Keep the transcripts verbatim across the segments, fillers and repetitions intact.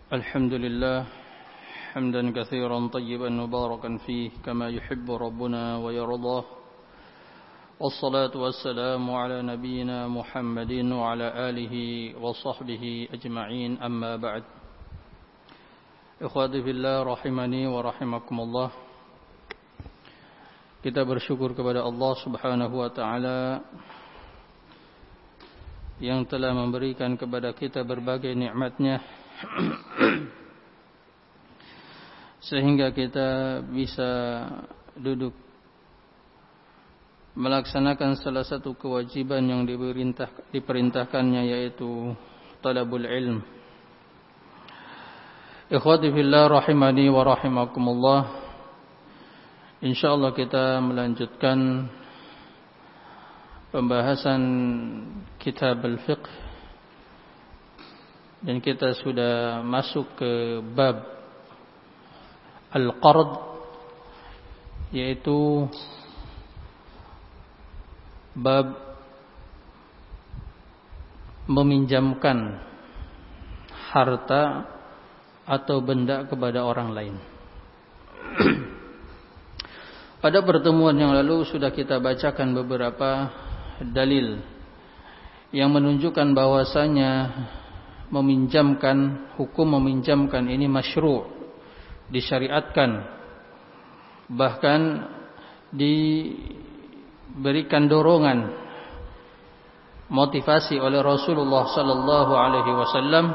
الحمد لله حمدا كثيرا طيبا مباركا فيه كما يحب ربنا ويرضاه والصلاة والسلام على نبينا محمد وعلى آله وصحبه أجمعين أما بعد Ikhwati fillah rahimani wa rahimakumullah. Kita bersyukur kepada Allah Subhanahu wa taala yang telah memberikan kepada kita berbagai nikmat-Nya sehingga kita bisa duduk melaksanakan salah satu kewajiban yang diperintah, diperintahkannya, yaitu talabul ilm. Ikhwati fillah rahimani wa rahimakumullah. Insyaallah kita melanjutkan pembahasan kitab al-fiqh, dan kita sudah masuk ke bab al-qard, yaitu bab meminjamkan harta atau benda kepada orang lain. Pada pertemuan yang lalu sudah kita bacakan beberapa dalil yang menunjukkan bahwasanya meminjamkan, hukum meminjamkan ini masyru', disyariatkan, bahkan diberikan dorongan, motivasi oleh Rasulullah sallallahu alaihi wasallam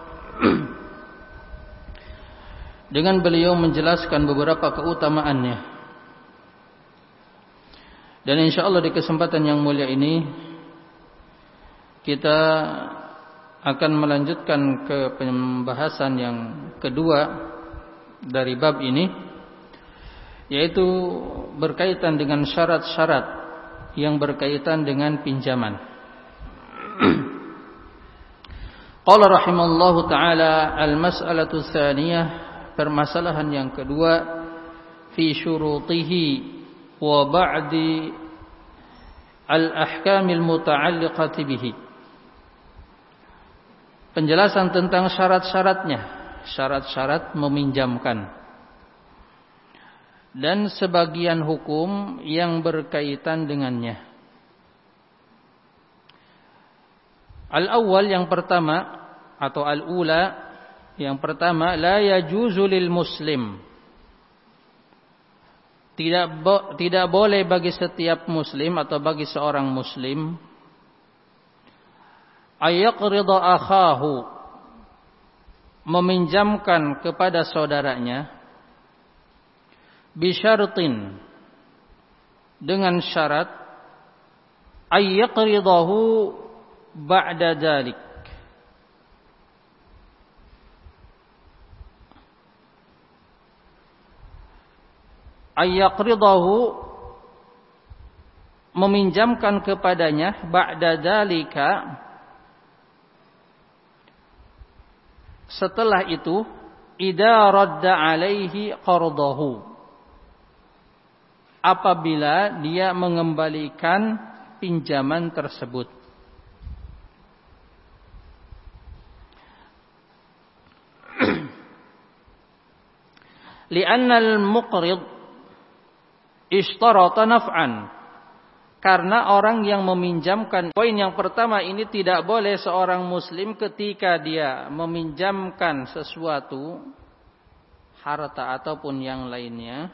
dengan beliau menjelaskan beberapa keutamaannya. Dan insyaallah di kesempatan yang mulia ini kita akan melanjutkan ke pembahasan yang kedua dari bab ini, yaitu berkaitan dengan syarat-syarat yang berkaitan dengan pinjaman. Qala rahimallahu ta'ala al-mas'alatu tsaniyah, permasalahan yang kedua, fi syurutihi wa ba'di al-ahkamil muta'alliqati bihi. Penjelasan tentang syarat-syaratnya, syarat-syarat meminjamkan, dan sebagian hukum yang berkaitan dengannya. Al-awwal, yang pertama, atau al-ula, yang pertama, la yajuzu lil muslim, tidak bo, tidak boleh bagi setiap muslim atau bagi seorang muslim ayaqrida akhahu, meminjamkan kepada saudaranya, bisyartin, dengan syarat, ayaqridahu ba'da dzalik, ayaqridahu, meminjamkan kepadanya, ba'da dzalika, setelah itu, idza radda alaihi qardahu, apabila dia mengembalikan pinjaman tersebut. Li'anna al-muqrid ishtarata naf'an, karena orang yang meminjamkan, poin yang pertama ini, tidak boleh seorang muslim ketika dia meminjamkan sesuatu, harta ataupun yang lainnya,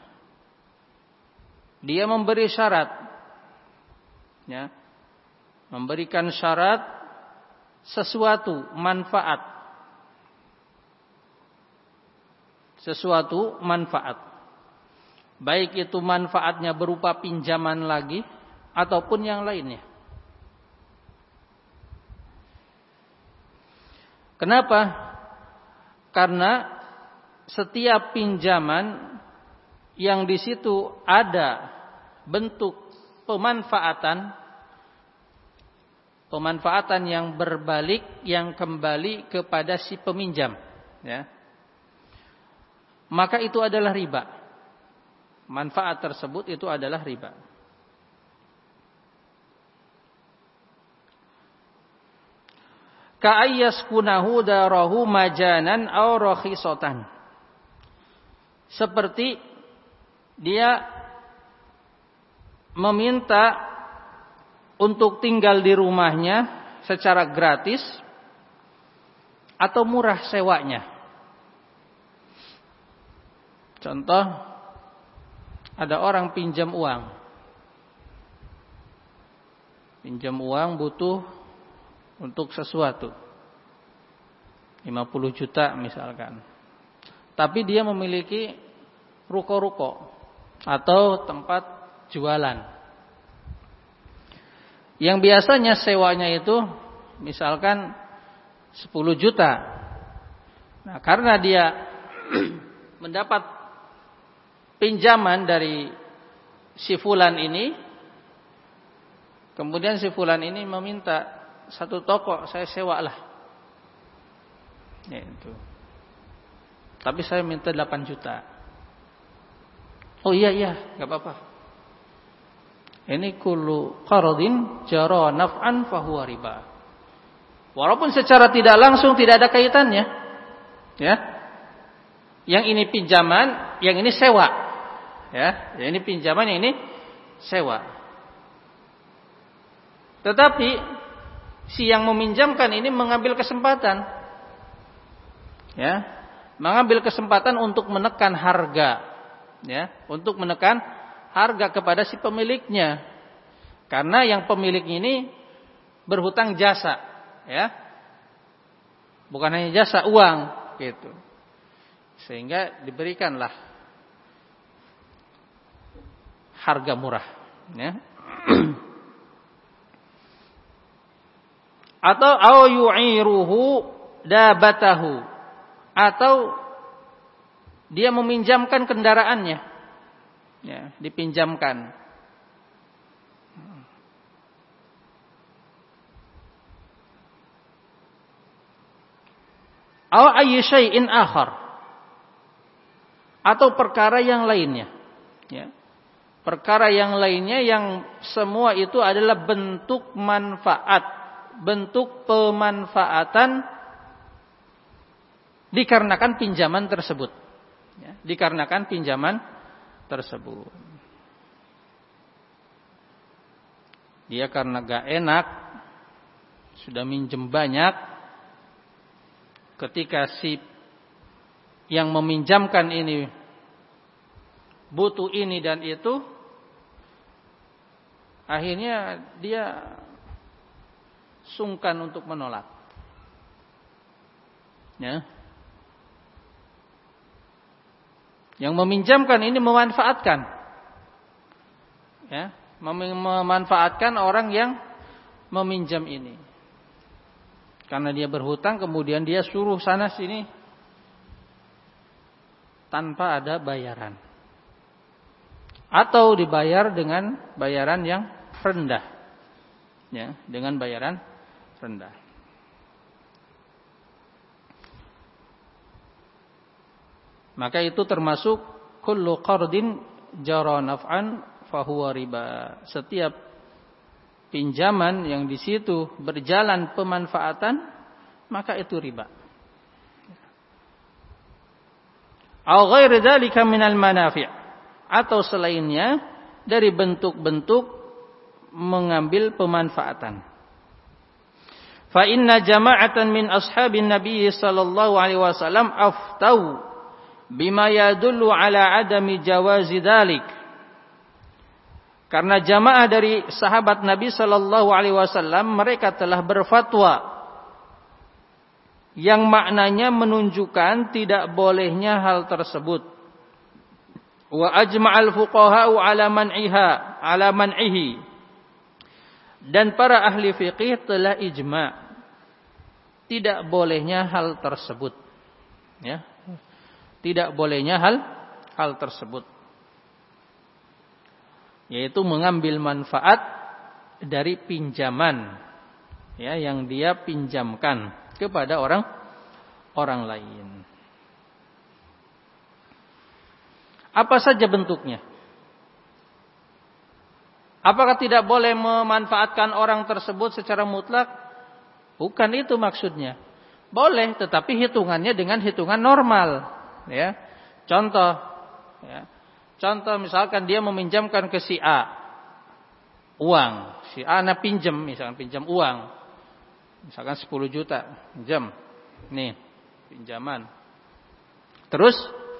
dia memberi syarat, ya, memberikan syarat sesuatu manfaat, sesuatu manfaat, baik itu manfaatnya berupa pinjaman lagi ataupun yang lainnya. Kenapa? Karena setiap pinjaman yang di situ ada bentuk pemanfaatan, pemanfaatan yang berbalik, yang kembali kepada si peminjam, ya, maka itu adalah riba. Manfaat tersebut itu adalah riba. ka'ayyaskunahu darahu majanan aw rakhisatan. Seperti dia meminta untuk tinggal di rumahnya secara gratis atau murah sewanya. Contoh, ada orang pinjam uang. Pinjam uang butuh untuk sesuatu. lima puluh juta misalkan. Tapi dia memiliki ruko-ruko atau tempat jualan. Yang biasanya sewanya itu misalkan sepuluh juta. Nah, karena dia mendapat pinjaman dari si fulan ini, kemudian si fulan ini meminta satu toko saya sewalah. Ya itu. Tapi saya minta delapan juta. Oh iya iya, enggak apa-apa. Ini kullu qardin jara naf'an fahuwa riba. Walaupun secara tidak langsung tidak ada kaitannya. Ya. Yang ini pinjaman, yang ini sewa. Ya, yang ini pinjaman, yang ini sewa. Tetapi si yang meminjamkan ini mengambil kesempatan. Ya, mengambil kesempatan untuk menekan harga. Ya, untuk menekan harga kepada si pemiliknya. Karena yang pemilik ini berhutang jasa, ya. Bukan hanya jasa uang, gitu. Sehingga diberikanlah harga murah, ya. Atau au yu'iruhu dabatahu, atau dia meminjamkan kendaraannya, ya, dipinjamkan. Aw ayyi syai'in akhar, atau perkara yang lainnya, ya. Perkara yang lainnya yang semua itu adalah bentuk manfaat, bentuk pemanfaatan dikarenakan pinjaman tersebut. Ya, dikarenakan pinjaman tersebut. Dia karena gak enak sudah minjem banyak, ketika si yang meminjamkan ini butuh ini dan itu, akhirnya dia sungkan untuk menolak. Ya. Yang meminjamkan ini memanfaatkan, ya, memanfaatkan orang yang meminjam ini. Karena dia berhutang, kemudian dia suruh sana sini tanpa ada bayaran, atau dibayar dengan bayaran yang rendah, ya, dengan bayaran rendah. Maka itu termasuk kullu qardin jara naf'an fahuwa riba. Setiap pinjaman yang di situ berjalan pemanfaatan, maka itu riba. Au ghairi dzalika minal manafi', atau selainnya dari bentuk-bentuk mengambil pemanfaatan. Fa inna jama'atan min ashabin Nabi sallallahu alaihi wasallam aftau bima yadullu ala adami jawazi dzalik. Karena jamaah dari sahabat Nabi sallallahu alaihi wasallam mereka telah berfatwa yang maknanya menunjukkan tidak bolehnya hal tersebut. Wa ajma'al fuqaha'u ala man'iha ala man'ihi. Dan para ahli fikih telah ijma' tidak bolehnya hal tersebut. Ya. Tidak bolehnya hal hal tersebut, yaitu mengambil manfaat dari pinjaman, ya, yang dia pinjamkan kepada orang orang lain. Apa saja bentuknya? Apakah tidak boleh memanfaatkan orang tersebut secara mutlak? Bukan itu maksudnya. Boleh, tetapi hitungannya dengan hitungan normal. Ya, contoh, ya. Contoh misalkan dia meminjamkan ke si A uang, si A nak pinjam, misalkan pinjam uang, misalkan sepuluh juta, pinjam, nih pinjaman. Terus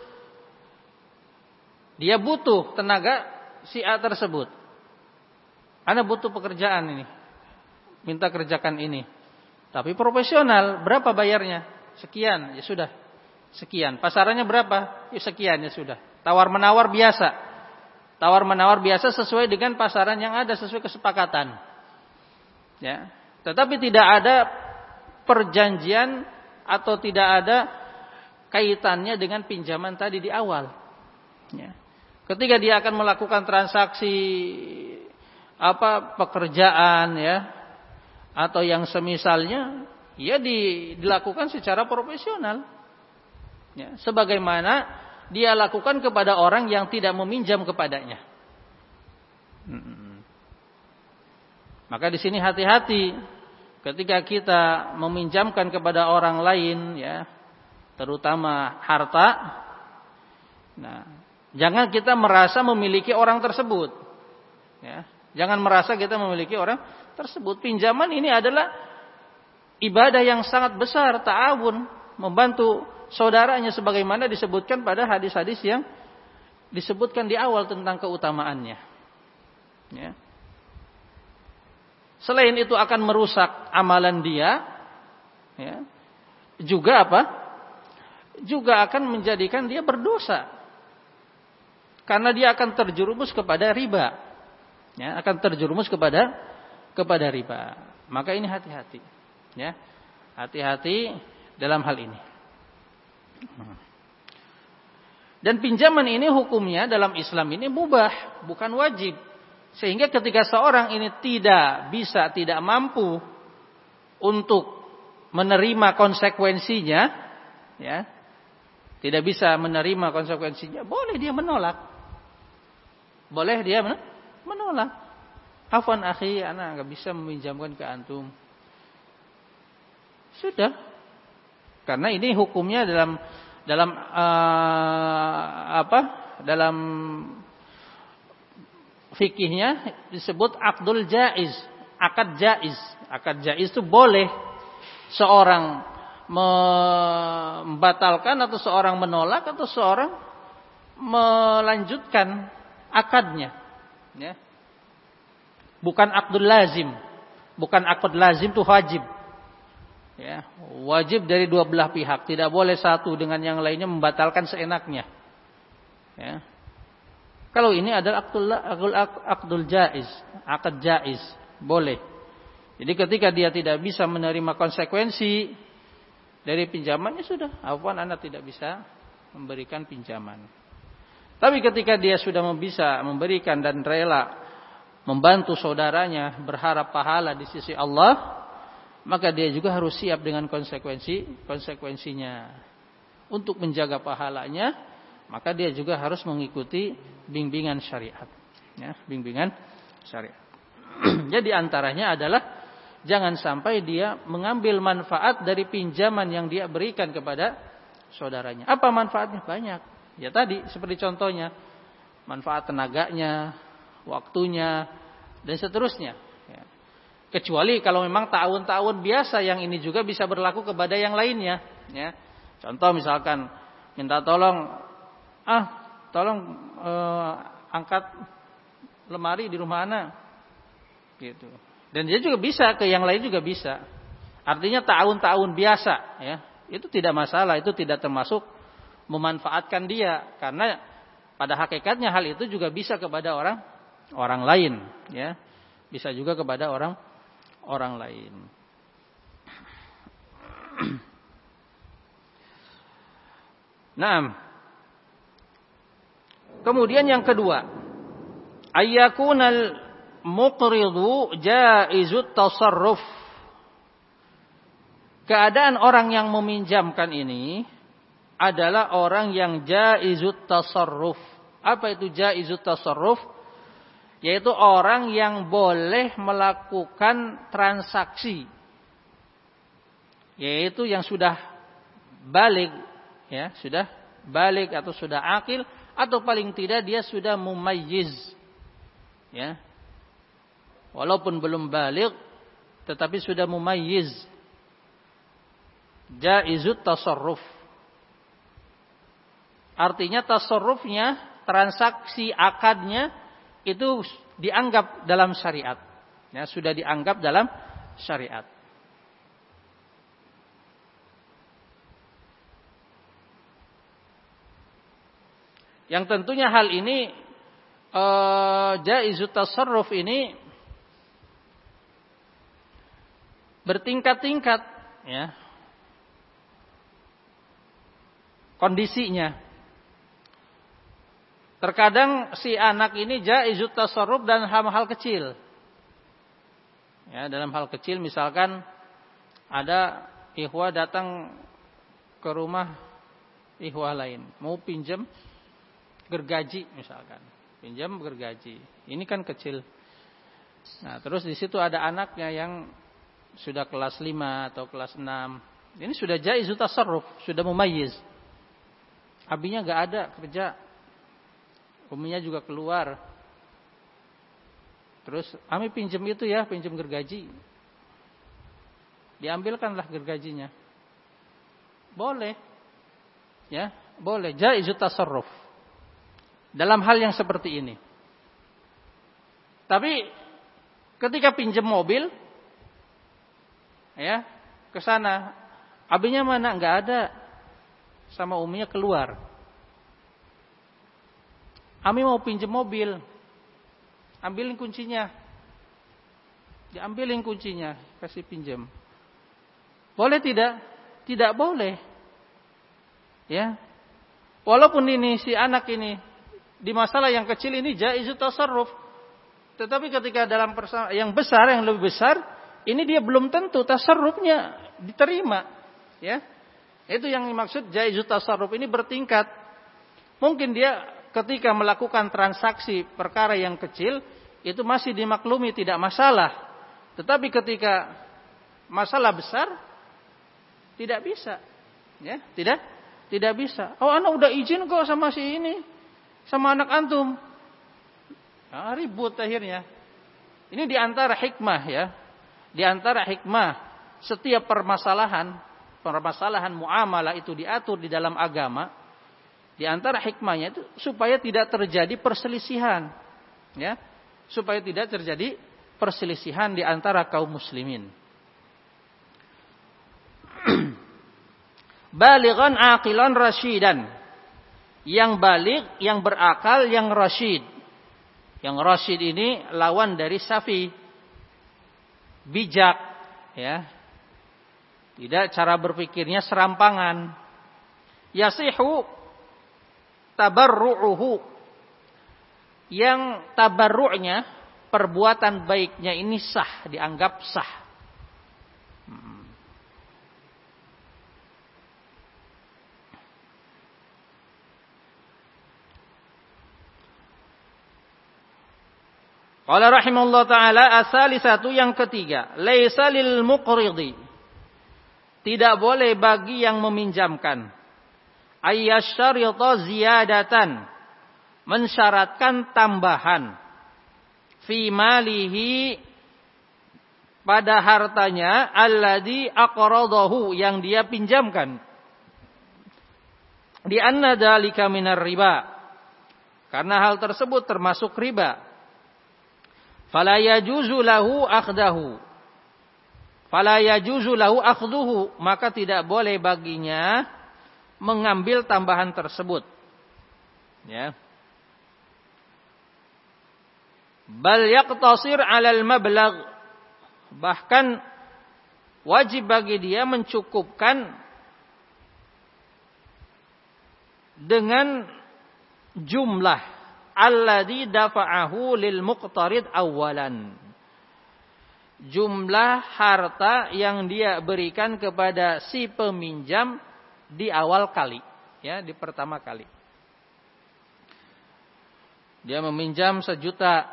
dia butuh tenaga si A tersebut. Ana butuh pekerjaan ini, minta kerjakan ini, tapi profesional, berapa bayarnya? Sekian, ya sudah, sekian. Pasarannya berapa? Ya sekian, ya sudah. Tawar menawar biasa. Tawar menawar biasa sesuai dengan pasaran yang ada, sesuai kesepakatan. Ya. Tetapi tidak ada perjanjian atau tidak ada kaitannya dengan pinjaman tadi di awal. Ya. Ketika dia akan melakukan transaksi apa pekerjaan ya atau yang semisalnya, ya di, dilakukan secara profesional. Ya, sebagaimana dia lakukan kepada orang yang tidak meminjam kepadanya. Hmm. Maka di sini hati-hati ketika kita meminjamkan kepada orang lain, ya, terutama harta. Nah, jangan kita merasa memiliki orang tersebut. Ya, jangan merasa kita memiliki orang tersebut. Pinjaman ini adalah ibadah yang sangat besar, ta'awun, membantu saudaranya sebagaimana disebutkan pada hadis-hadis yang disebutkan di awal tentang keutamaannya. Ya. Selain itu akan merusak amalan dia, ya, juga apa? Juga akan menjadikan dia berdosa, karena dia akan terjerumus kepada riba, ya, akan terjerumus kepada kepada riba. Maka ini hati-hati, ya, hati-hati dalam hal ini. Dan pinjaman ini hukumnya dalam Islam ini mubah, bukan wajib. Sehingga ketika seorang ini tidak bisa, tidak mampu untuk menerima konsekuensinya, ya, tidak bisa menerima konsekuensinya, boleh dia menolak. Boleh dia menolak. Afwan akhi, anak enggak bisa meminjamkan ke antum. Sudah. Karena ini hukumnya dalam dalam uh, apa? Dalam fikihnya disebut akdul jaiz, akad jaiz. Akad jaiz itu boleh seorang membatalkan atau seorang menolak atau seorang melanjutkan akadnya, ya. Bukan akdul lazim. Bukan akad lazim itu wajib. Ya, wajib dari dua belah pihak, tidak boleh satu dengan yang lainnya membatalkan seenaknya. Ya. Kalau ini adalah akdul akdul, akdul jaiz, akad jaiz, boleh. Jadi ketika dia tidak bisa menerima konsekuensi dari pinjamannya, sudah, afwan anak tidak bisa memberikan pinjaman. Tapi ketika dia sudah bisa memberikan dan rela membantu saudaranya berharap pahala di sisi Allah, maka dia juga harus siap dengan konsekuensi konsekuensinya. Untuk menjaga pahalanya, maka dia juga harus mengikuti bimbingan syariat, ya, bimbingan syariat. Jadi antaranya adalah jangan sampai dia mengambil manfaat dari pinjaman yang dia berikan kepada saudaranya. Apa manfaatnya? Banyak. Ya tadi seperti contohnya, manfaat tenaganya, waktunya, dan seterusnya. Ya. Kecuali kalau memang tahun-tahun biasa, yang ini juga bisa berlaku kepada yang lainnya. Ya. Contoh misalkan minta tolong, ah tolong eh, angkat lemari di rumah anak, gitu. Dan dia juga bisa ke yang lain juga bisa. Artinya tahun-tahun biasa, ya, itu tidak masalah, itu tidak termasuk memanfaatkan dia, karena pada hakikatnya hal itu juga bisa kepada orang orang lain, ya, bisa juga kepada orang orang lain. Nah, kemudian yang kedua, ayyakunal muqridu jaizut tasarruf. Keadaan orang yang meminjamkan ini adalah orang yang jaizut tasarruf. Apa itu jaizut tasarruf? Yaitu orang yang boleh melakukan transaksi yaitu yang sudah baligh, ya, sudah baligh atau sudah akil, atau paling tidak dia sudah mumayyiz, ya. Walaupun belum baligh tetapi sudah mumayyiz. Jaizut tasarruf. Artinya tasarrufnya, transaksi akadnya itu dianggap dalam syariat. Ya, sudah dianggap dalam syariat. Yang tentunya hal ini uh, jaizut tasarruf ini bertingkat-tingkat, ya. Kondisinya. Terkadang si anak ini jaizut tasarruf dan hal-hal kecil. Ya, dalam hal kecil misalkan ada ikhwah datang ke rumah ikhwah lain, mau pinjam gergaji misalkan. Pinjam gergaji. Ini kan kecil. Nah, terus di situ ada anaknya yang sudah kelas lima atau kelas enam. Ini sudah jaizut tasarruf, sudah mumayyiz. Abinya enggak ada kerja. Uminya juga keluar. Terus, kami pinjam itu ya, pinjam gergaji. Diambilkanlah gergajinya. Boleh. Ya, boleh. Jaizut tasarruf. Dalam hal yang seperti ini. Tapi ketika pinjam mobil, ya, ke sana, abinya mana? Enggak ada. Sama uminya keluar. Ami mau pinjam mobil, ambilin kuncinya, diambilin kuncinya, kasih pinjam. Boleh tidak? Tidak boleh. Ya, walaupun ini si anak ini di masalah yang kecil ini jaizut tasarruf, tetapi ketika dalam persoalan yang besar, yang lebih besar, ini dia belum tentu tasarrufnya diterima. Ya, itu yang dimaksud jaizut tasarruf ini bertingkat. Mungkin dia ketika melakukan transaksi perkara yang kecil itu masih dimaklumi, tidak masalah. Tetapi ketika masalah besar tidak bisa, ya, tidak tidak bisa. Oh, anak udah izin kok sama si ini, sama anak antum. Nah, ribut akhirnya. Ini diantara hikmah, ya, diantara hikmah setiap permasalahan, permasalahan muamalah itu diatur di dalam agama. Di antara hikmahnya itu supaya tidak terjadi perselisihan, ya, supaya tidak terjadi perselisihan di antara kaum muslimin. Balighan aqilan rasyidan, yang baligh, yang berakal, yang rasyid. Yang rasyid ini lawan dari safi, bijak, ya. Tidak cara berpikirnya serampangan. Yasihu tabarru'uhu, yang tabarru'nya, perbuatan baiknya ini sah, dianggap sah. Hmm. Qala rahimahullah ta'ala, as-salisatu, yang ketiga, laisa lil muqridi, tidak boleh bagi yang meminjamkan, ayyasyarita ziyadatan, mensyaratkan tambahan, fi malihi, pada hartanya, alladhi aqradahu, yang dia pinjamkan, di anna dzalika minar riba, karena hal tersebut termasuk riba. Fala yajuzu lahu akhdahu, fala yajuzu lahu akhduhu, maka tidak boleh baginya mengambil tambahan tersebut. Ya. Bal yaqtasir 'alal mablagh, bahkan wajib bagi dia mencukupkan dengan jumlah alladzi dafa'ahu lil muqtarid awalan, jumlah harta yang dia berikan kepada si peminjam di awal kali, ya, di pertama kali. Dia meminjam sejuta,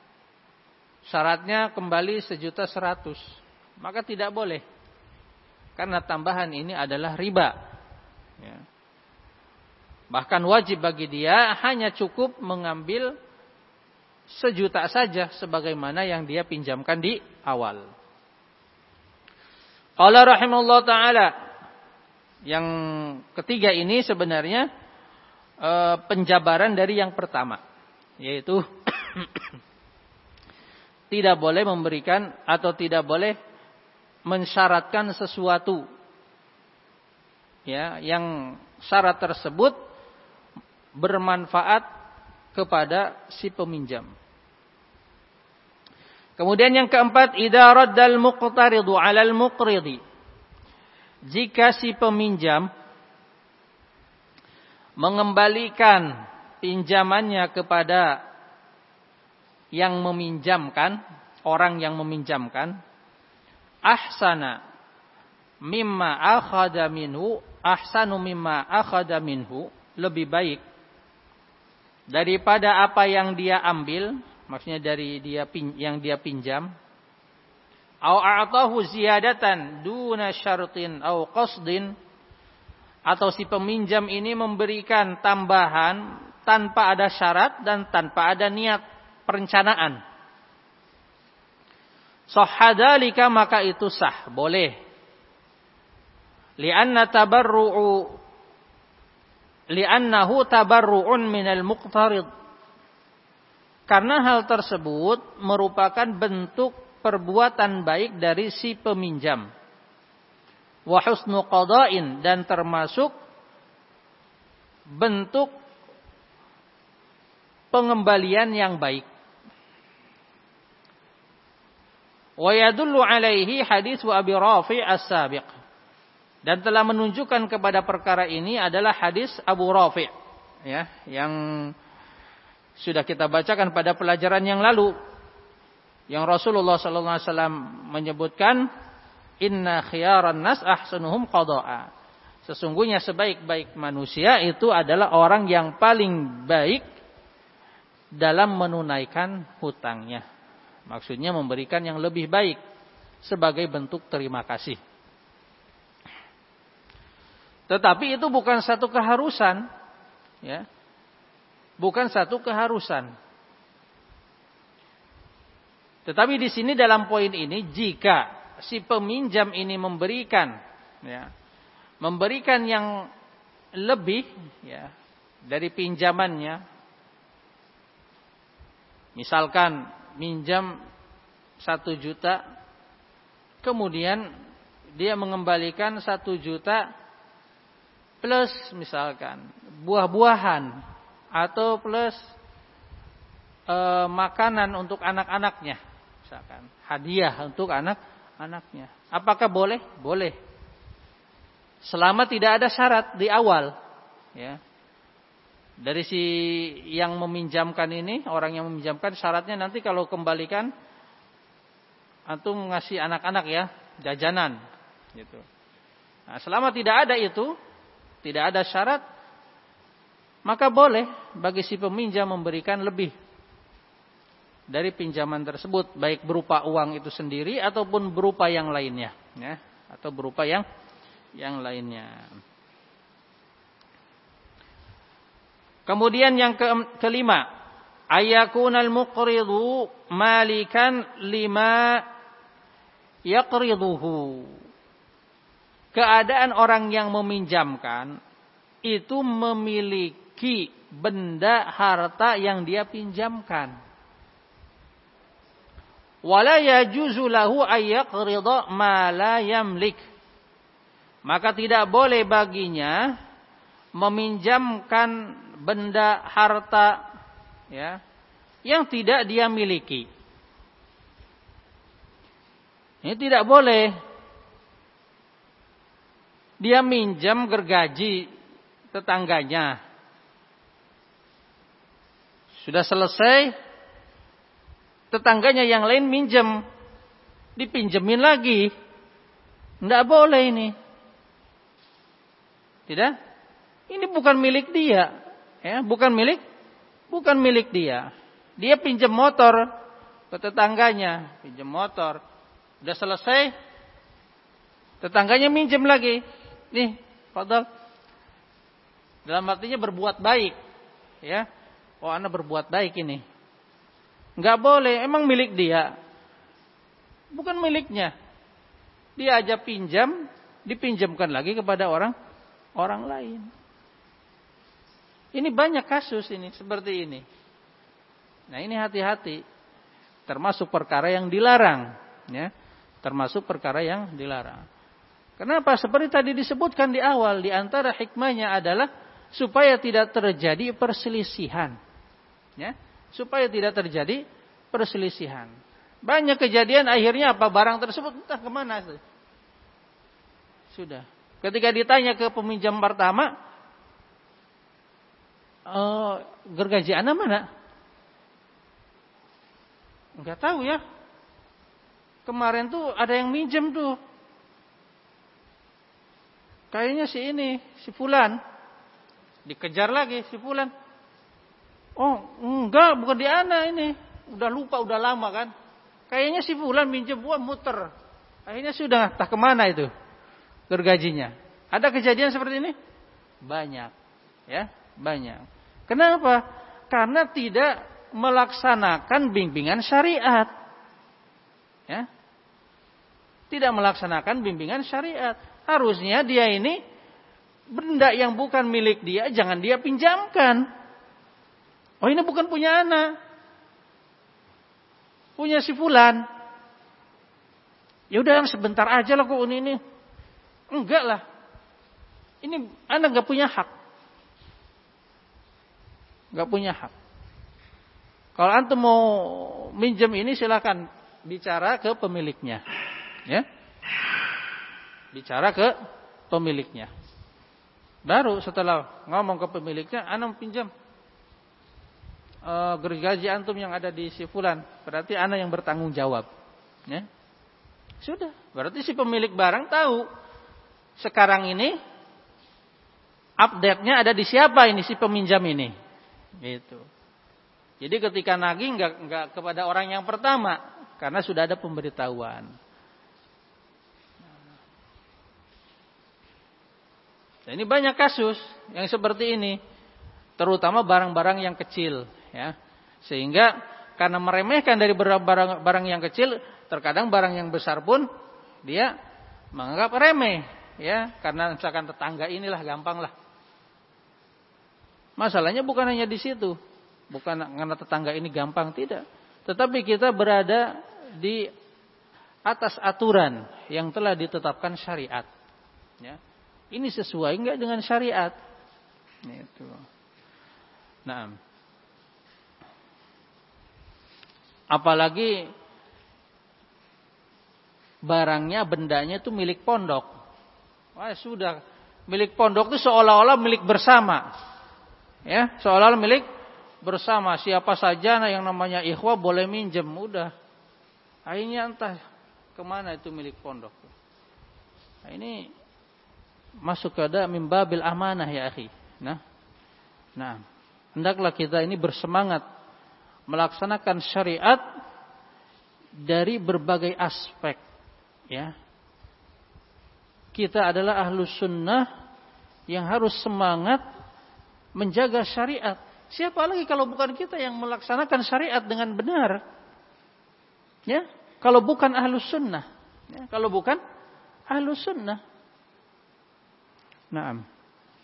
syaratnya kembali sejuta seratus, maka tidak boleh. Karena tambahan ini adalah riba. Ya. Bahkan wajib bagi dia hanya cukup mengambil sejuta saja sebagaimana yang dia pinjamkan di awal. Qala rahimahullah ta'ala. Yang ketiga ini sebenarnya e, penjabaran dari yang pertama. Yaitu tidak boleh memberikan atau tidak boleh mensyaratkan sesuatu. Ya, yang syarat tersebut bermanfaat kepada si peminjam. Kemudian yang keempat, idza raddal muqtaridu 'alal muqridi. Jika si peminjam mengembalikan pinjamannya kepada yang meminjamkan, orang yang meminjamkan, ahsana mimma akhadha minhu, ahsanu mimma akhadha minhu, lebih baik daripada apa yang dia ambil, maksudnya dari dia yang dia pinjam, au a'tahu ziyadatan duna syartin au qasdin, atau si peminjam ini memberikan tambahan tanpa ada syarat dan tanpa ada niat perencanaan. Sahhadzalika, maka itu sah, boleh. Li'anna tabarru'u li'annahu tabarru'un minal muqtarid. Karena hal tersebut merupakan bentuk perbuatan baik dari si peminjam. Wa husnu qada'in, dan termasuk bentuk pengembalian yang baik. Wa yadullu alaihi hadis wa Abi Rafi' as-sabiq. Dan telah menunjukkan kepada perkara ini adalah hadis Abu Rafi', ya, yang sudah kita bacakan pada pelajaran yang lalu, yang Rasulullah sallallahu alaihi wasallam menyebutkan, inna khiyaran nas ahsanuhum qada'a. Sesungguhnya sebaik-baik manusia itu adalah orang yang paling baik dalam menunaikan hutangnya. Maksudnya memberikan yang lebih baik sebagai bentuk terima kasih. Tetapi itu bukan satu keharusan, ya. Bukan satu keharusan. Tetapi di sini dalam poin ini, jika si peminjam ini memberikan, ya, memberikan yang lebih, ya, dari pinjamannya, misalkan minjam satu juta, kemudian dia mengembalikan satu juta plus misalkan buah-buahan atau plus e, makanan untuk anak-anaknya, misalkan hadiah untuk anak-anaknya. Apakah boleh? Boleh. Selama tidak ada syarat di awal, ya. Dari si yang meminjamkan ini, orang yang meminjamkan, syaratnya nanti kalau kembalikan antum ngasih anak-anak, ya, jajanan gitu. Nah, selama tidak ada itu, tidak ada syarat, maka boleh bagi si peminjam memberikan lebih dari pinjaman tersebut, baik berupa uang itu sendiri ataupun berupa yang lainnya, ya, atau berupa yang yang lainnya. Kemudian yang ke kelima, ayakunal muqridu malikan lima yaqriduhu. Keadaan orang yang meminjamkan itu memiliki benda harta yang dia pinjamkan. Wala yajuzu lahu ay yaqrida ma la yamlik. Maka tidak boleh baginya meminjamkan benda harta, ya, yang tidak dia miliki. Ini tidak boleh. Dia minjam gergaji tetangganya. Sudah selesai, tetangganya yang lain minjem, dipinjemin lagi. Tidak boleh ini. Tidak? Ini bukan milik dia, ya, bukan milik, bukan milik dia. Dia pinjam motor ke tetangganya, pinjam motor. Sudah selesai, Tetangganya minjem lagi. Nih, fadhal. Dalam artinya berbuat baik. Ya. Oh, ana berbuat baik ini. Enggak boleh, emang milik dia. Bukan miliknya. Dia aja pinjam, dipinjamkan lagi kepada orang orang lain. Ini banyak kasus ini seperti ini. Nah, ini hati-hati. Termasuk perkara yang dilarang, ya. Termasuk perkara yang dilarang. Kenapa? Seperti tadi disebutkan di awal, di antara hikmahnya adalah supaya tidak terjadi perselisihan. Ya, supaya tidak terjadi perselisihan. Banyak kejadian akhirnya apa? Barang tersebut entah kemana. Sudah. Ketika ditanya ke peminjam pertama, e, gergaji ana mana? Enggak tahu ya. Kemarin tuh ada yang minjem tuh. Kayaknya si ini, si Fulan. Dikejar lagi si Fulan. Oh, enggak, bukan di ana ini. Udah lupa, udah lama kan. Kayaknya si Fulan minjem gua muter. Akhirnya sudah, entah kemana itu gergajinya. Ada kejadian seperti ini? Banyak. Ya, banyak. Kenapa? Karena tidak melaksanakan bimbingan syariat. Ya. Tidak melaksanakan bimbingan syariat. Harusnya dia ini benda yang bukan milik dia jangan dia pinjamkan. Oh, ini bukan punya ana. Punya si Fulan. Ya udah sebentar aja lah kok ini ini. Enggak lah. Ini ana enggak punya hak. Enggak punya hak. Kalau antum mau minjem ini silakan bicara ke pemiliknya. Ya. Bicara ke pemiliknya. Baru setelah ngomong ke pemiliknya, ana pinjam e, gergaji antum yang ada di si Fulan. Berarti ana yang bertanggung jawab. Ya. Sudah. Berarti si pemilik barang tahu. Sekarang ini update-nya ada di siapa ini si peminjam ini. Gitu. Jadi ketika nagih enggak enggak kepada orang yang pertama karena sudah ada pemberitahuan. Nah, ini banyak kasus yang seperti ini, terutama barang-barang yang kecil, ya. Sehingga karena meremehkan dari barang, barang yang kecil, terkadang barang yang besar pun dia menganggap remeh, ya. Karena misalkan tetangga inilah gampang lah. Masalahnya bukan hanya di situ, bukan karena tetangga ini gampang, tidak. Tetapi kita berada di atas aturan yang telah ditetapkan syariat, ya. Ini sesuai enggak dengan syariat? Itu. Nah, apalagi barangnya, bendanya itu milik pondok. Wah, sudah milik pondok itu seolah-olah milik bersama. Ya, seolah-olah milik bersama. Siapa saja yang namanya ikhwah boleh minjem, udah. Akhirnya entah kemana itu milik pondok. Nah, ini masuk ke ada mimbabil amanah ya akhi. Nah, nah, hendaklah kita ini bersemangat melaksanakan syariat dari berbagai aspek. Ya, kita adalah ahlus sunnah yang harus semangat menjaga syariat. Siapa lagi kalau bukan kita yang melaksanakan syariat dengan benar? Ya, kalau bukan ahlus sunnah. Ya, kalau bukan ahlus sunnah. Naam.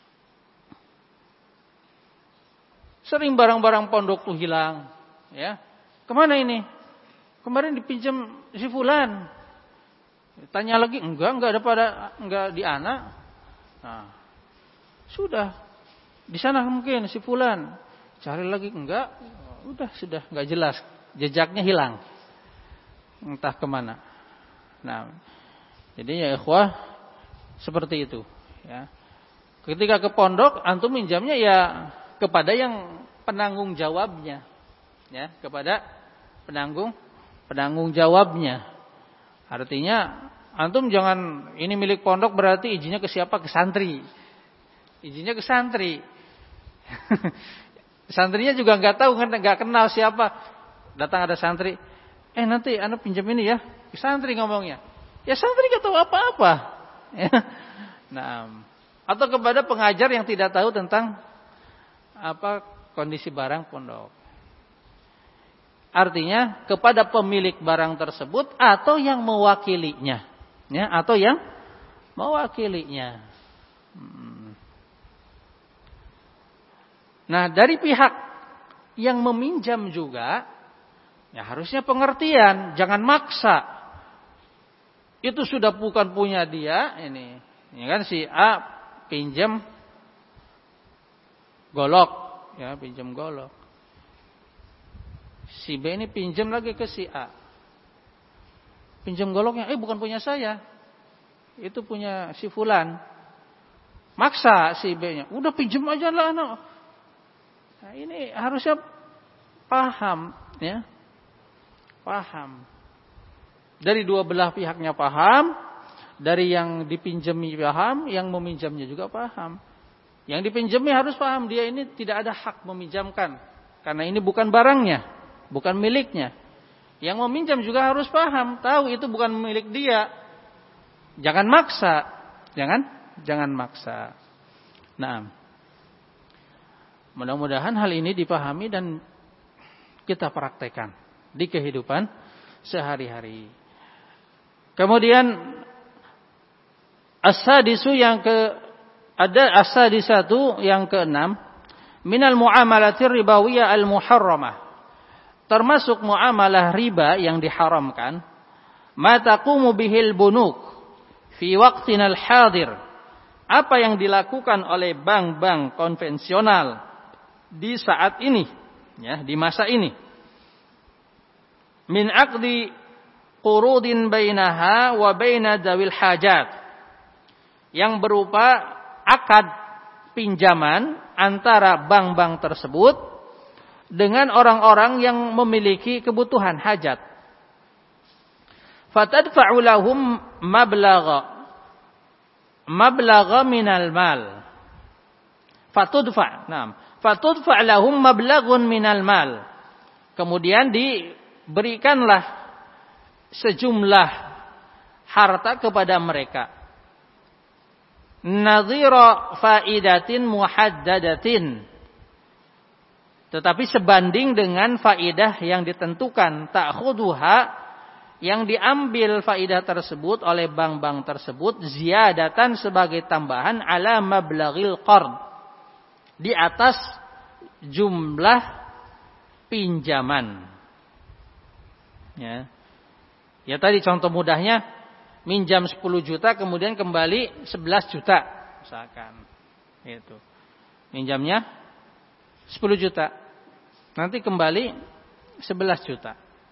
Sering barang-barang pondok tuh hilang, ya. Kemana ini? Kemarin dipinjam si Fulan. Tanya lagi, enggak, enggak ada pada, enggak di ana. Nah, sudah di sana mungkin si Fulan. Cari lagi, enggak, udah sudah enggak jelas, jejaknya hilang. Entah kemana. Nah, jadi ya ikhwah seperti itu, ya. Ketika ke pondok, antum minjamnya ya kepada yang penanggung jawabnya, ya, kepada penanggung penanggung jawabnya. Artinya antum jangan ini milik pondok berarti izinnya ke siapa? Ke santri. Izinnya ke santri. Santrinya juga nggak tahu, nggak kenal siapa. Datang ada santri, eh nanti anak pinjam ini ya, ke santri ngomongnya. Ya santri nggak tahu apa-apa. Nah, atau kepada pengajar yang tidak tahu tentang apa kondisi barang pondok. Artinya kepada pemilik barang tersebut atau yang mewakilinya, ya, atau yang mewakilinya. Hmm. Nah, dari pihak yang meminjam juga, ya harusnya pengertian, jangan maksa. Itu sudah bukan punya dia, ini, ya kan si A pinjam golok, ya pinjam golok. Si B ini pinjam lagi ke si A. Pinjam goloknya, eh bukan punya saya. Itu punya si fulan. Maksa si B-nya, udah pinjam aja lah. No. Nah, ini harusnya paham, ya. Paham. Dari dua belah pihaknya paham, dari yang dipinjami paham, yang meminjamnya juga paham. Yang dipinjami harus paham, dia ini tidak ada hak meminjamkan. Karena ini bukan barangnya. Bukan miliknya. Yang meminjam juga harus paham, tahu itu bukan milik dia. Jangan maksa, jangan, jangan maksa. Nah, mudah-mudahan hal ini dipahami dan kita praktekkan di kehidupan sehari-hari. Kemudian as-sadisu yang ke ada as-sadisatu yang keenam, minal muamalatir ribawiyah al-muharramah. Termasuk muamalah riba yang diharamkan, ma taqumu bihil bunuk fi waqtina al-hadir. Apa yang dilakukan oleh bank-bank konvensional di saat ini, ya, di masa ini. Min aqdi qurudin bainaha wa baina dawil hajat. Yang berupa akad pinjaman antara bank-bank tersebut dengan orang-orang yang memiliki kebutuhan hajat. Fatadfa'u lahum mablagha mablagha minal mal. Fatudfa', naam. Fatudfa' lahum mablaghun minal mal. Kemudian diberikanlah sejumlah harta kepada mereka. Nadhira faidatin muhaddadatin. Tetapi sebanding dengan faidah yang ditentukan, ta'khuduha, yang diambil faidah tersebut oleh bank-bank tersebut, ziyadatan sebagai tambahan ala mablaghil qard, di atas jumlah pinjaman. Ya. Ya tadi contoh mudahnya, minjam sepuluh juta kemudian kembali sebelas juta misalkan. Itu. Minjamnya sepuluh juta. Nanti kembali sebelas juta.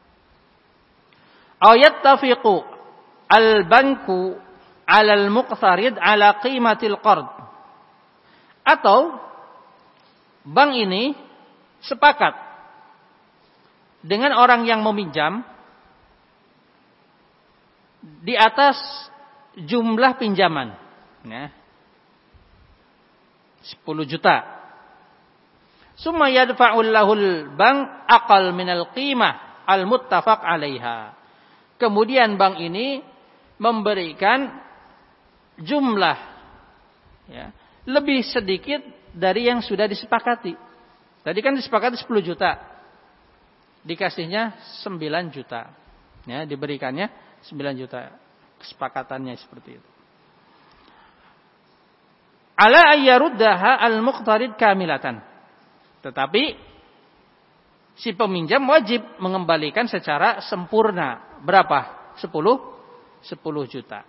Aw yattafiqu al-banku 'ala al-muqtarid 'ala qimatil qard. Atau bank ini sepakat dengan orang yang meminjam di atas jumlah pinjaman, ya. sepuluh juta. Summa yadfa'ul lahul bank aqal minal qimah al-muttafaq 'alaiha. Kemudian bank ini memberikan jumlah, ya, lebih sedikit dari yang sudah disepakati. Tadi kan disepakati sepuluh juta. Dikasihnya sembilan juta. Ya, diberikannya sembilan juta. Kesepakatannya seperti itu. Ala ayyaruddaha al-muqtarid kamilatan. Tetapi si peminjam wajib mengembalikan secara sempurna. Berapa? sepuluh? sepuluh juta.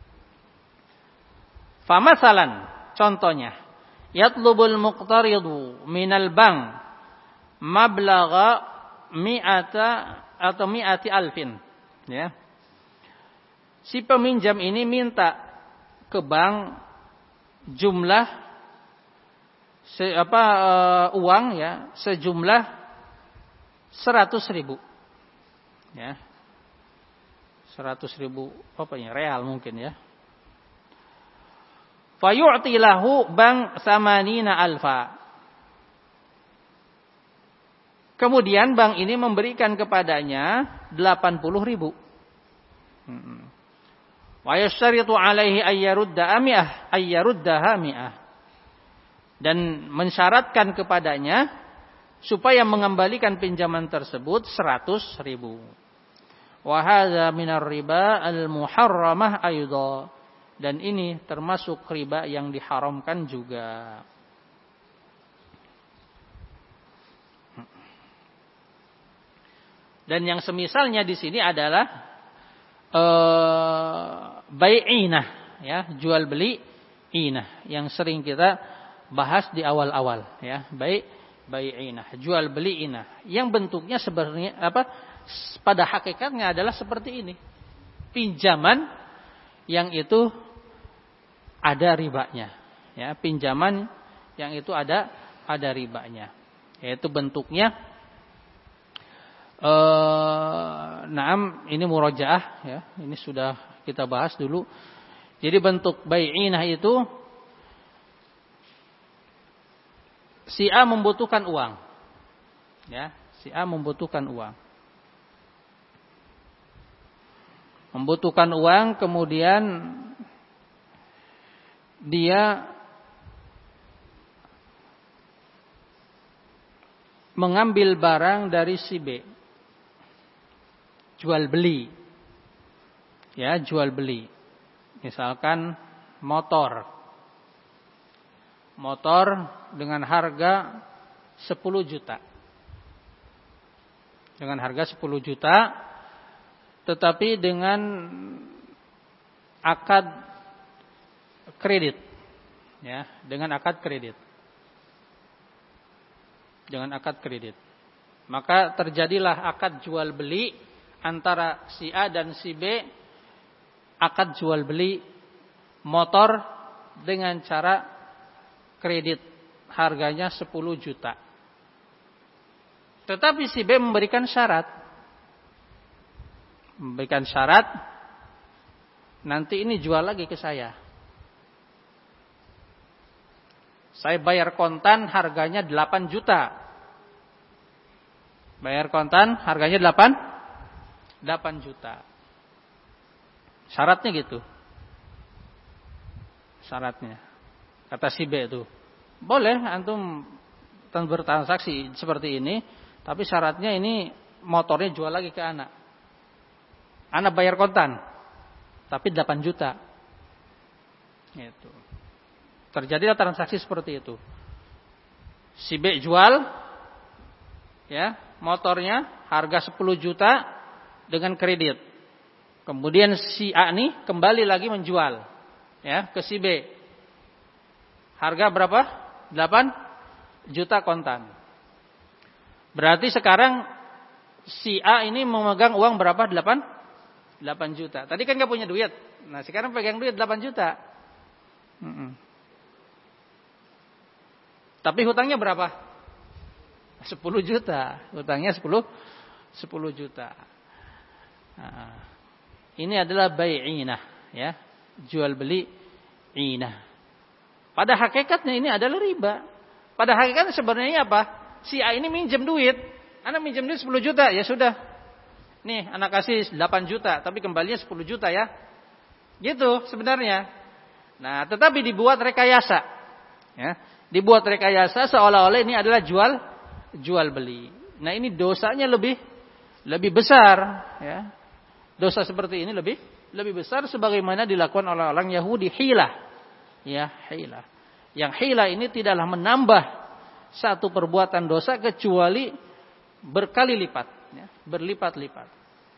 Famasalan, contohnya, yatlubul muqtaridu minal bank mablagha mi'ata atau mi'ati alfin. Ya. Si peminjam ini minta ke bank jumlah Se, apa uh, uang, ya, sejumlah seratus ribu, ya, seratus ribu apa ya, real mungkin, ya. Fayu'ti lahu bank samanina alfa. Kemudian bank ini memberikan kepadanya delapan puluh ribu. Wa yashtaritu alaihi ayyarudda mi'ah ayyaruddaha mi'ah. Dan mensyaratkan kepadanya supaya mengembalikan pinjaman tersebut seratus ribu. Wa hadza minar riba al-muharramah aidha. Dan ini termasuk riba yang diharamkan juga. Dan yang semisalnya di sini adalah uh, bai'inah, ya, jual beli inah yang sering kita bahas di awal-awal, ya, baik bai'inah, jual beli inah yang bentuknya sebenarnya apa? Pada hakikatnya adalah seperti ini. Pinjaman yang itu ada ribanya, ya, pinjaman yang itu ada ada ribanya, yaitu bentuknya Uh, naam, ini murajaah, ya. Ini sudah kita bahas dulu. Jadi bentuk bai'inah itu si A membutuhkan uang. Ya, si A membutuhkan uang. Membutuhkan uang, kemudian dia mengambil barang dari si B. Jual beli, ya, jual beli. Misalkan motor, motor dengan harga sepuluh juta, dengan harga sepuluh juta, tetapi dengan akad kredit, ya, dengan akad kredit, dengan akad kredit. Maka terjadilah akad jual beli antara si A dan si B, akad jual beli motor dengan cara kredit harganya sepuluh juta. Tetapi si B memberikan syarat. Memberikan syarat, nanti ini jual lagi ke saya. Saya bayar kontan harganya delapan juta. Bayar kontan harganya delapan juta. Syaratnya gitu. Syaratnya. Kata si B itu, boleh antum bertransaksi seperti ini, tapi syaratnya ini motornya jual lagi ke anak. Anak bayar kontan, tapi delapan juta. Gitu. Terjadilah transaksi seperti itu. Si B jual, ya, motornya harga sepuluh juta dengan kredit. Kemudian si A nih kembali lagi menjual, ya, ke si B. Harga berapa? delapan juta kontan. Berarti sekarang si A ini memegang uang berapa? delapan juta. Tadi kan gak punya duit. Nah, sekarang pegang duit delapan juta. Mm-mm. Tapi hutangnya berapa? sepuluh juta. Hutangnya sepuluh juta. Nah, ini adalah bai'inah, ya, jual beli inah. Pada hakikatnya ini adalah riba. Pada hakikatnya sebenarnya apa? Si A ini minjem duit, anak minjem duit sepuluh juta, ya sudah. Nih, anak kasih delapan juta, tapi kembalinya sepuluh juta ya. Gitu sebenarnya. Nah, tetapi dibuat rekayasa, ya, dibuat rekayasa seolah-olah ini adalah jual jual beli. Nah, ini dosanya lebih lebih besar, ya. Dosa seperti ini lebih lebih besar sebagaimana dilakukan oleh orang Yahudi, hilah. Ya, hilah. Yang hilah ini tidaklah menambah satu perbuatan dosa kecuali berkali lipat, ya, berlipat-lipat.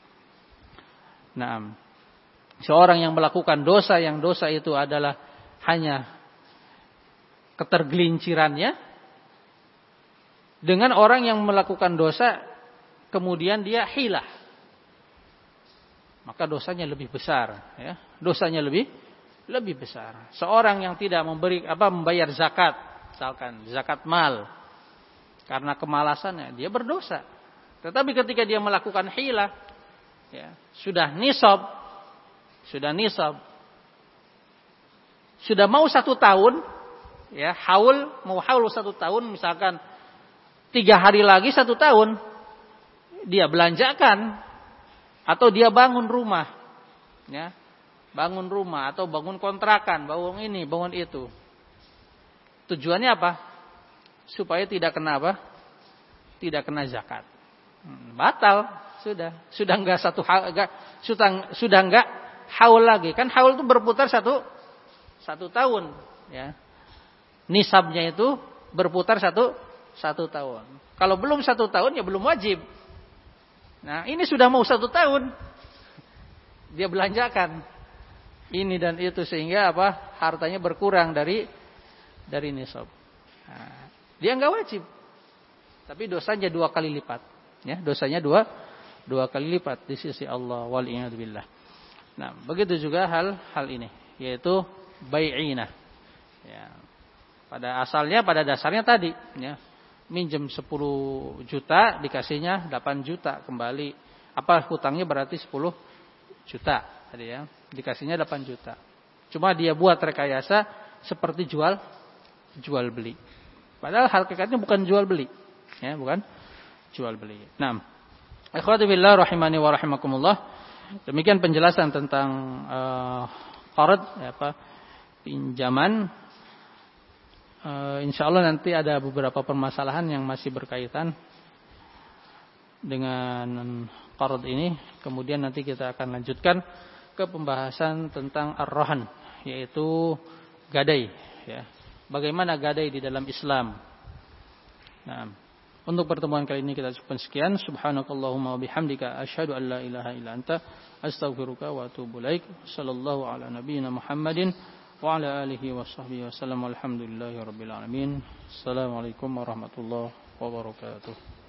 Nah, seorang yang melakukan dosa yang dosa itu adalah hanya ketergelincirannya, dengan orang yang melakukan dosa kemudian dia hilah, maka dosanya lebih besar, ya. Dosanya lebih lebih besar. Seorang yang tidak memberi apa membayar zakat, misalkan zakat mal, karena kemalasannya dia berdosa. Tetapi ketika dia melakukan hilah, ya, sudah nisab, sudah nisab, sudah mau satu tahun, ya, haul mau haul satu tahun, misalkan tiga hari lagi satu tahun, dia belanjakan atau dia bangun rumah, ya, bangun rumah atau bangun kontrakan, bangun ini, bangun itu. Tujuannya apa? Supaya tidak kena apa? Tidak kena zakat. Hmm, batal, sudah. Sudah enggak satu enggak sudah sudah enggak haul lagi. Kan haul itu berputar satu satu tahun, ya. Nisabnya itu berputar satu satu tahun. Kalau belum satu tahun ya belum wajib. Nah, ini sudah mau satu tahun. Dia belanjakan ini dan itu sehingga apa? Hartanya berkurang dari dari nisab. Nah, dia enggak wajib. Tapi dosanya dua kali lipat, ya. Dosanya dua dua kali lipat di sisi Allah, wal iyad billah. Nah, begitu juga hal hal ini, yaitu bai'inah. Ya. Pada asalnya, pada dasarnya tadi, ya. Minjem sepuluh juta, dikasihnya delapan juta kembali. Apa hutangnya berarti sepuluh juta tadi, ya. Dikasihnya delapan juta. Cuma dia buat rekayasa seperti jual jual beli. Padahal hakikatnya bukan jual beli. Ya, bukan jual beli. Nah, ikhwati billah rahimani wa rahimakumullah. Demikian penjelasan tentang uh, qard, ya, apa pinjaman. Uh, insyaallah nanti ada beberapa permasalahan yang masih berkaitan dengan qard ini. Kemudian nanti kita akan lanjutkan ke pembahasan tentang ar-rahan, yaitu gadai, ya. Bagaimana gadai di dalam Islam. Nah, untuk pertemuan kali ini kita cukupkan sekian. Subhanakallahumma wa bihamdika asyhadu an la ilaha illa anta astaghfiruka wa atubu ilaik. Sallallahu ala nabiyyina Muhammadin wa ala alihi wa sahbihi wasallam. Alhamdulillahirabbil alamin. Assalamualaikum warahmatullahi wabarakatuh.